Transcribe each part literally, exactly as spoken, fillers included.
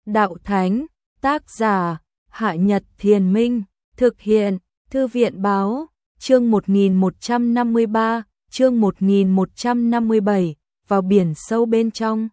Đạo Thánh, tác giả, Hạ Nhật Thiền Minh, thực hiện, Thư viện Báo, chương một nghìn một trăm năm mươi ba, chương một nghìn một trăm năm mươi bảy, vào biển sâu bên trong.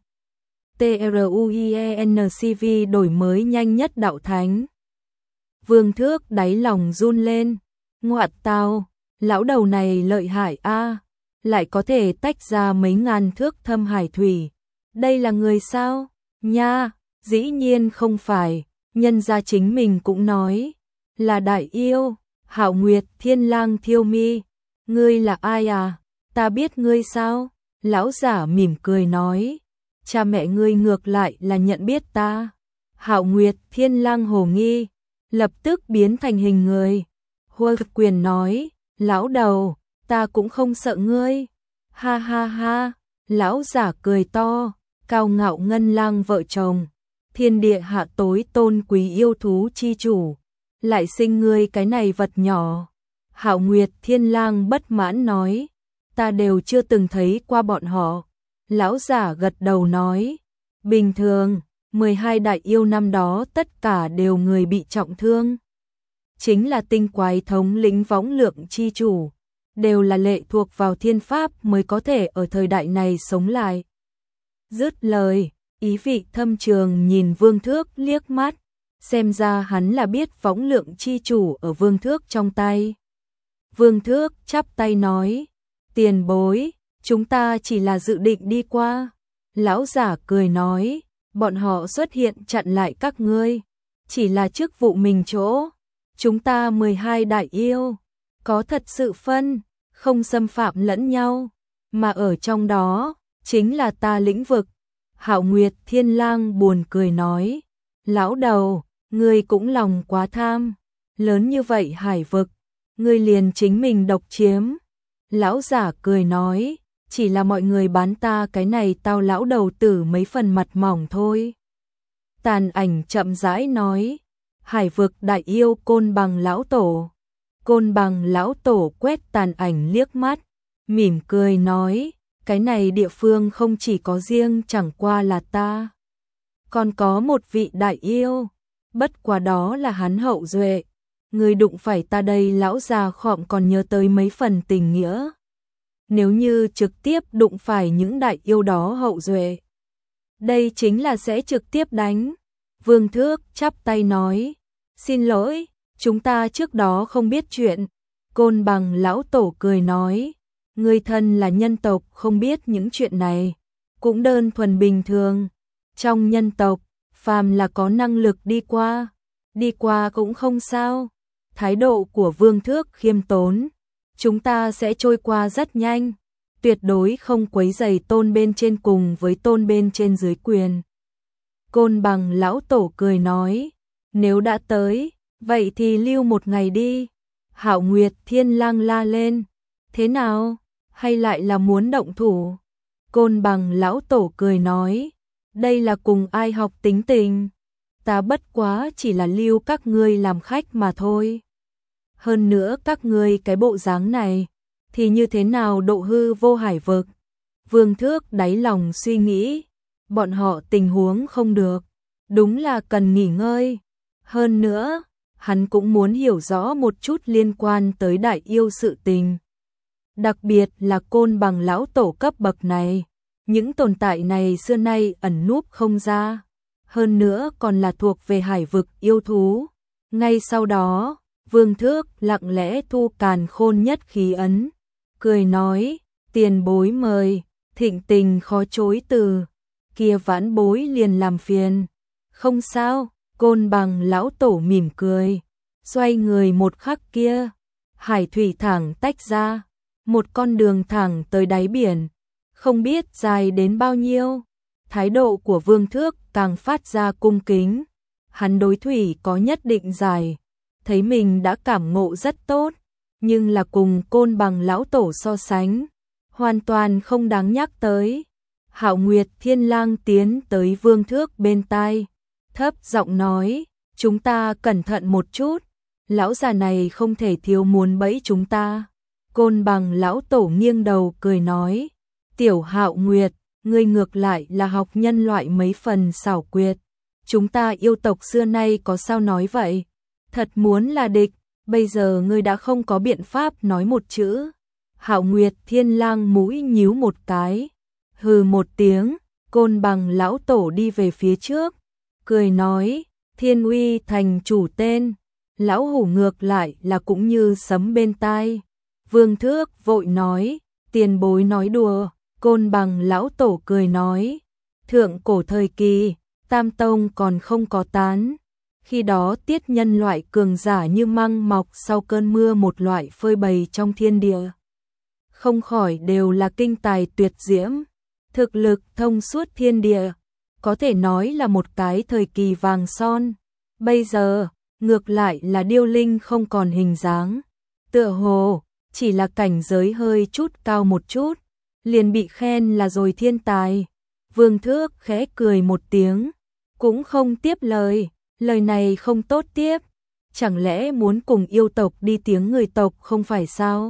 TRUIENCV đổi mới nhanh nhất Đạo Thánh. Vương Thước đáy lòng run lên, ngoại tao, lão đầu này lợi hại a, lại có thể tách ra mấy ngàn thước thâm hải thủy. Đây là người sao? Nha, dĩ nhiên không phải, nhân gia chính mình cũng nói, là đại yêu, Hạo Nguyệt Thiên Lang Thiêu Mi. Ngươi là ai à? Ta biết ngươi sao? Lão giả mỉm cười nói, cha mẹ ngươi ngược lại là nhận biết ta. Hạo Nguyệt Thiên Lang hồ nghi, lập tức biến thành hình người. Hua quyền nói, lão đầu, ta cũng không sợ ngươi. Ha ha ha, lão giả cười to, cao ngạo ngân lang vợ chồng, thiên địa hạ tối tôn quý yêu thú chi chủ, lại sinh ngươi cái này vật nhỏ. Hạo Nguyệt Thiên Lang bất mãn nói, ta đều chưa từng thấy qua bọn họ. Lão giả gật đầu nói, bình thường, mười hai đại yêu năm đó tất cả đều người bị trọng thương. Chính là tinh quái thống lĩnh võng lượng chi chủ, đều là lệ thuộc vào thiên pháp mới có thể ở thời đại này sống lại. Dứt lời, ý vị thâm trường nhìn Vương Thước liếc mắt, xem ra hắn là biết võng lượng chi chủ ở Vương Thước trong tay. Vương Thước chắp tay nói, tiền bối, chúng ta chỉ là dự định đi qua. Lão giả cười nói, bọn họ xuất hiện chặn lại các ngươi, chỉ là chức vụ mình chỗ. Chúng ta mười hai đại yêu, có thật sự phân, không xâm phạm lẫn nhau, mà ở trong đó, chính là ta lĩnh vực. Hạo Nguyệt Thiên Lang buồn cười nói, lão đầu, ngươi cũng lòng quá tham, lớn như vậy hải vực, ngươi liền chính mình độc chiếm. Lão giả cười nói, chỉ là mọi người bán ta cái này tao lão đầu tử mấy phần mặt mỏng thôi. Tàn Ảnh chậm rãi nói, hải vực đại yêu Côn Bằng lão tổ. Côn Bằng lão tổ quét Tàn Ảnh liếc mắt, mỉm cười nói, cái này địa phương không chỉ có riêng chẳng qua là ta, còn có một vị đại yêu, bất quá đó là hắn hậu duệ. Người đụng phải ta đây lão già khọm còn nhớ tới mấy phần tình nghĩa. Nếu như trực tiếp đụng phải những đại yêu đó hậu duệ, đây chính là sẽ trực tiếp đánh. Vương Thước chắp tay nói, xin lỗi, chúng ta trước đó không biết chuyện. Côn Bằng lão tổ cười nói, người thân là nhân tộc không biết những chuyện này, cũng đơn thuần bình thường. Trong nhân tộc, phàm là có năng lực đi qua, đi qua cũng không sao. Thái độ của Vương Thước khiêm tốn, chúng ta sẽ trôi qua rất nhanh, tuyệt đối không quấy rầy tôn bên trên cùng với tôn bên trên dưới quyền. Côn Bằng lão tổ cười nói, nếu đã tới, vậy thì lưu một ngày đi. Hạo Nguyệt Thiên Lang la lên, thế nào, hay lại là muốn động thủ? Côn Bằng lão tổ cười nói, đây là cùng ai học tính tình, ta bất quá chỉ là lưu các ngươi làm khách mà thôi. Hơn nữa các ngươi cái bộ dáng này, thì như thế nào độ hư vô hải vực? Vương Thước đáy lòng suy nghĩ, bọn họ tình huống không được, đúng là cần nghỉ ngơi. Hơn nữa, hắn cũng muốn hiểu rõ một chút liên quan tới đại yêu sự tình. Đặc biệt là Côn Bằng lão tổ cấp bậc này, những tồn tại này xưa nay ẩn núp không ra, hơn nữa còn là thuộc về hải vực yêu thú. Ngay sau đó, Vương Thước lặng lẽ thu càn khôn nhất khí ấn, cười nói, tiền bối mời, thịnh tình khó chối từ, kia vãn bối liền làm phiền. Không sao, Côn Bằng lão tổ mỉm cười, xoay người một khắc kia, hải thủy thẳng tách ra, một con đường thẳng tới đáy biển, không biết dài đến bao nhiêu. Thái độ của Vương Thước càng phát ra cung kính, hắn đối thủy có nhất định giải, thấy mình đã cảm ngộ rất tốt, nhưng là cùng Côn Bằng lão tổ so sánh, hoàn toàn không đáng nhắc tới. Hạo Nguyệt Thiên Lang tiến tới Vương Thước bên tai, thấp giọng nói, chúng ta cẩn thận một chút, lão già này không thể thiếu muốn bẫy chúng ta. Côn Bằng lão tổ nghiêng đầu cười nói, tiểu Hạo Nguyệt, ngươi ngược lại là học nhân loại mấy phần xảo quyệt, chúng ta yêu tộc xưa nay có sao nói vậy, thật muốn là địch, bây giờ ngươi đã không có biện pháp nói một chữ. Hạo Nguyệt Thiên Lang mũi nhíu một cái, hừ một tiếng, Côn Bằng lão tổ đi về phía trước, cười nói, Thiên Uy thành chủ tên, lão hủ ngược lại là cũng như sấm bên tai. Vương Thước vội nói, tiền bối nói đùa, Côn Bằng lão tổ cười nói, thượng cổ thời kỳ, Tam Tông còn không có tán, khi đó tiết nhân loại cường giả như măng mọc sau cơn mưa một loại phơi bày trong thiên địa. Không khỏi đều là kinh tài tuyệt diễm, thực lực thông suốt thiên địa, có thể nói là một cái thời kỳ vàng son. Bây giờ, ngược lại là điêu linh không còn hình dáng, tựa hồ chỉ là cảnh giới hơi chút cao một chút, liền bị khen là rồi thiên tài. Vương Thước khẽ cười một tiếng, cũng không tiếp lời, lời này không tốt tiếp, chẳng lẽ muốn cùng yêu tộc đi tiếng người tộc không phải sao?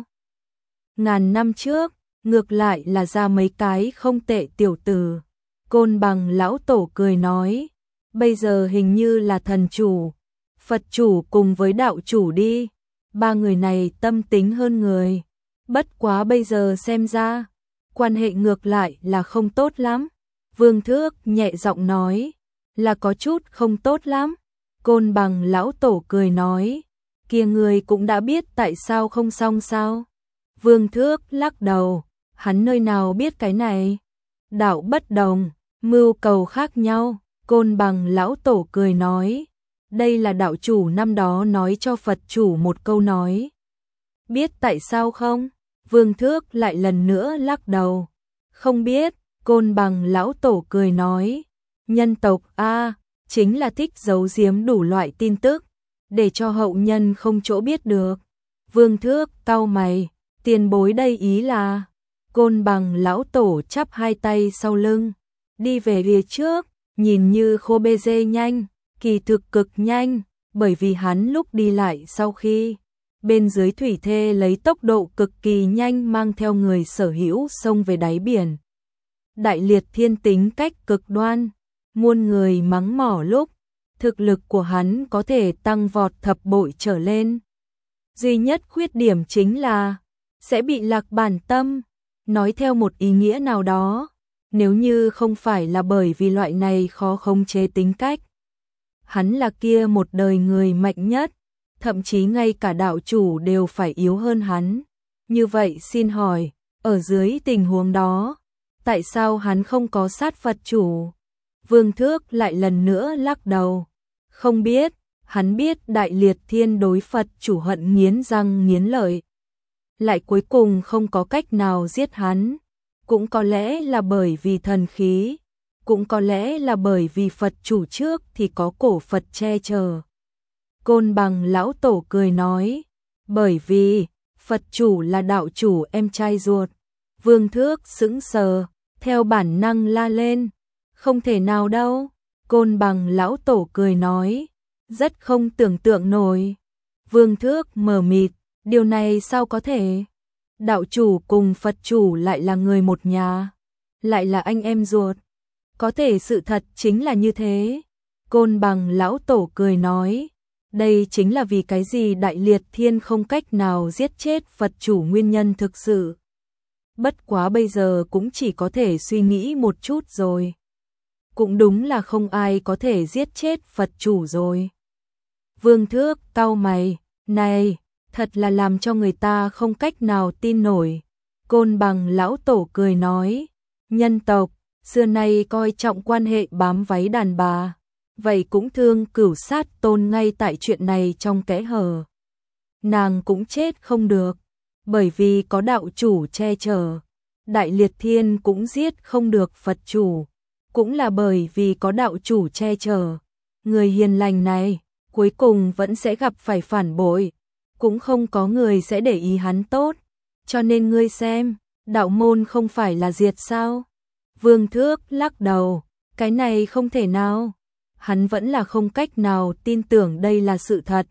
Ngàn năm trước, ngược lại là ra mấy cái không tệ tiểu tử. Côn Bằng lão tổ cười nói, bây giờ hình như là thần chủ, Phật chủ cùng với đạo chủ đi, ba người này tâm tính hơn người, bất quá bây giờ xem ra, quan hệ ngược lại là không tốt lắm. Vương Thước nhẹ giọng nói, là có chút không tốt lắm. Côn Bằng lão tổ cười nói, kia người cũng đã biết tại sao không xong sao? Vương Thước lắc đầu, hắn nơi nào biết cái này? Đạo bất đồng, mưu cầu khác nhau. Côn Bằng lão tổ cười nói, đây là đạo chủ năm đó nói cho Phật chủ một câu nói. Biết tại sao không? Vương Thước lại lần nữa lắc đầu, không biết. Côn Bằng lão tổ cười nói, nhân tộc a chính là thích giấu giếm đủ loại tin tức, để cho hậu nhân không chỗ biết được. Vương Thước cau mày, tiền bối đây ý là? Côn Bằng lão tổ chắp hai tay sau lưng, đi về phía trước, nhìn như khô bê dê nhanh, kỳ thực cực nhanh, bởi vì hắn lúc đi lại sau khi bên dưới thủy thê lấy tốc độ cực kỳ nhanh mang theo người sở hữu xông về đáy biển. Đại Liệt Thiên tính cách cực đoan, muôn người mắng mỏ lúc, thực lực của hắn có thể tăng vọt thập bội trở lên. Duy nhất khuyết điểm chính là sẽ bị lạc bản tâm, nói theo một ý nghĩa nào đó, nếu như không phải là bởi vì loại này khó khống chế tính cách. Hắn là kia một đời người mạnh nhất, thậm chí ngay cả đạo chủ đều phải yếu hơn hắn. Như vậy xin hỏi, ở dưới tình huống đó, tại sao hắn không có sát Phật chủ? Vương Thước lại lần nữa lắc đầu, không biết, hắn biết Đại Liệt Thiên đối Phật chủ hận nghiến răng nghiến lợi, lại cuối cùng không có cách nào giết hắn, cũng có lẽ là bởi vì thần khí, cũng có lẽ là bởi vì Phật chủ trước thì có cổ Phật che chở. Côn Bằng lão tổ cười nói, bởi vì Phật chủ là đạo chủ em trai ruột. Vương Thước sững sờ, theo bản năng la lên, không thể nào đâu. Côn Bằng lão tổ cười nói, rất không tưởng tượng nổi. Vương Thước mờ mịt, điều này sao có thể? Đạo chủ cùng Phật chủ lại là người một nhà, lại là anh em ruột. Có thể sự thật chính là như thế. Côn Bằng lão tổ cười nói, đây chính là vì cái gì Đại Liệt Thiên không cách nào giết chết Phật chủ nguyên nhân thực sự. Bất quá bây giờ cũng chỉ có thể suy nghĩ một chút rồi. Cũng đúng là không ai có thể giết chết Phật chủ rồi. Vương Thước cau mày, này, thật là làm cho người ta không cách nào tin nổi. Côn Bằng lão tổ cười nói, nhân tộc, xưa nay coi trọng quan hệ bám váy đàn bà, vậy cũng thương cửu sát tôn ngay tại chuyện này trong kẽ hở. Nàng cũng chết không được, bởi vì có đạo chủ che chở. Đại Liệt Thiên cũng giết không được Phật chủ, cũng là bởi vì có đạo chủ che chở. Người hiền lành này, cuối cùng vẫn sẽ gặp phải phản bội, cũng không có người sẽ để ý hắn tốt. Cho nên ngươi xem, đạo môn không phải là diệt sao? Vương Thước lắc đầu, cái này không thể nào. Hắn vẫn là không cách nào tin tưởng đây là sự thật.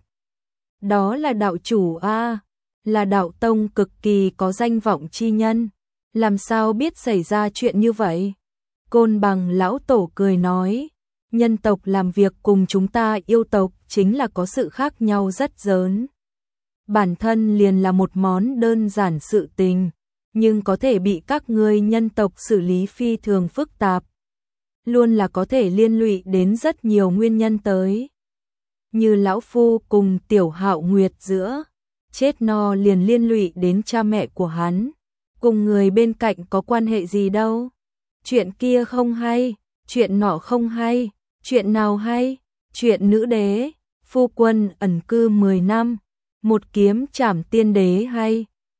Đó là đạo chủ a, là đạo tông cực kỳ có danh vọng chi nhân, làm sao biết xảy ra chuyện như vậy? Côn Bằng lão tổ cười nói, nhân tộc làm việc cùng chúng ta yêu tộc chính là có sự khác nhau rất lớn. Bản thân liền là một món đơn giản sự tình, nhưng có thể bị các ngươi nhân tộc xử lý phi thường phức tạp. Luôn là có thể liên lụy đến rất nhiều nguyên nhân tới. Như lão phu cùng Tiểu Hạo Nguyệt giữa, chết no liền liên lụy đến cha mẹ của hắn, cùng người bên cạnh có quan hệ gì đâu. Chuyện kia không hay, chuyện nọ không hay, chuyện nào hay, chuyện nữ đế, phu quân ẩn cư mười năm, một kiếm trảm tiên đế hay,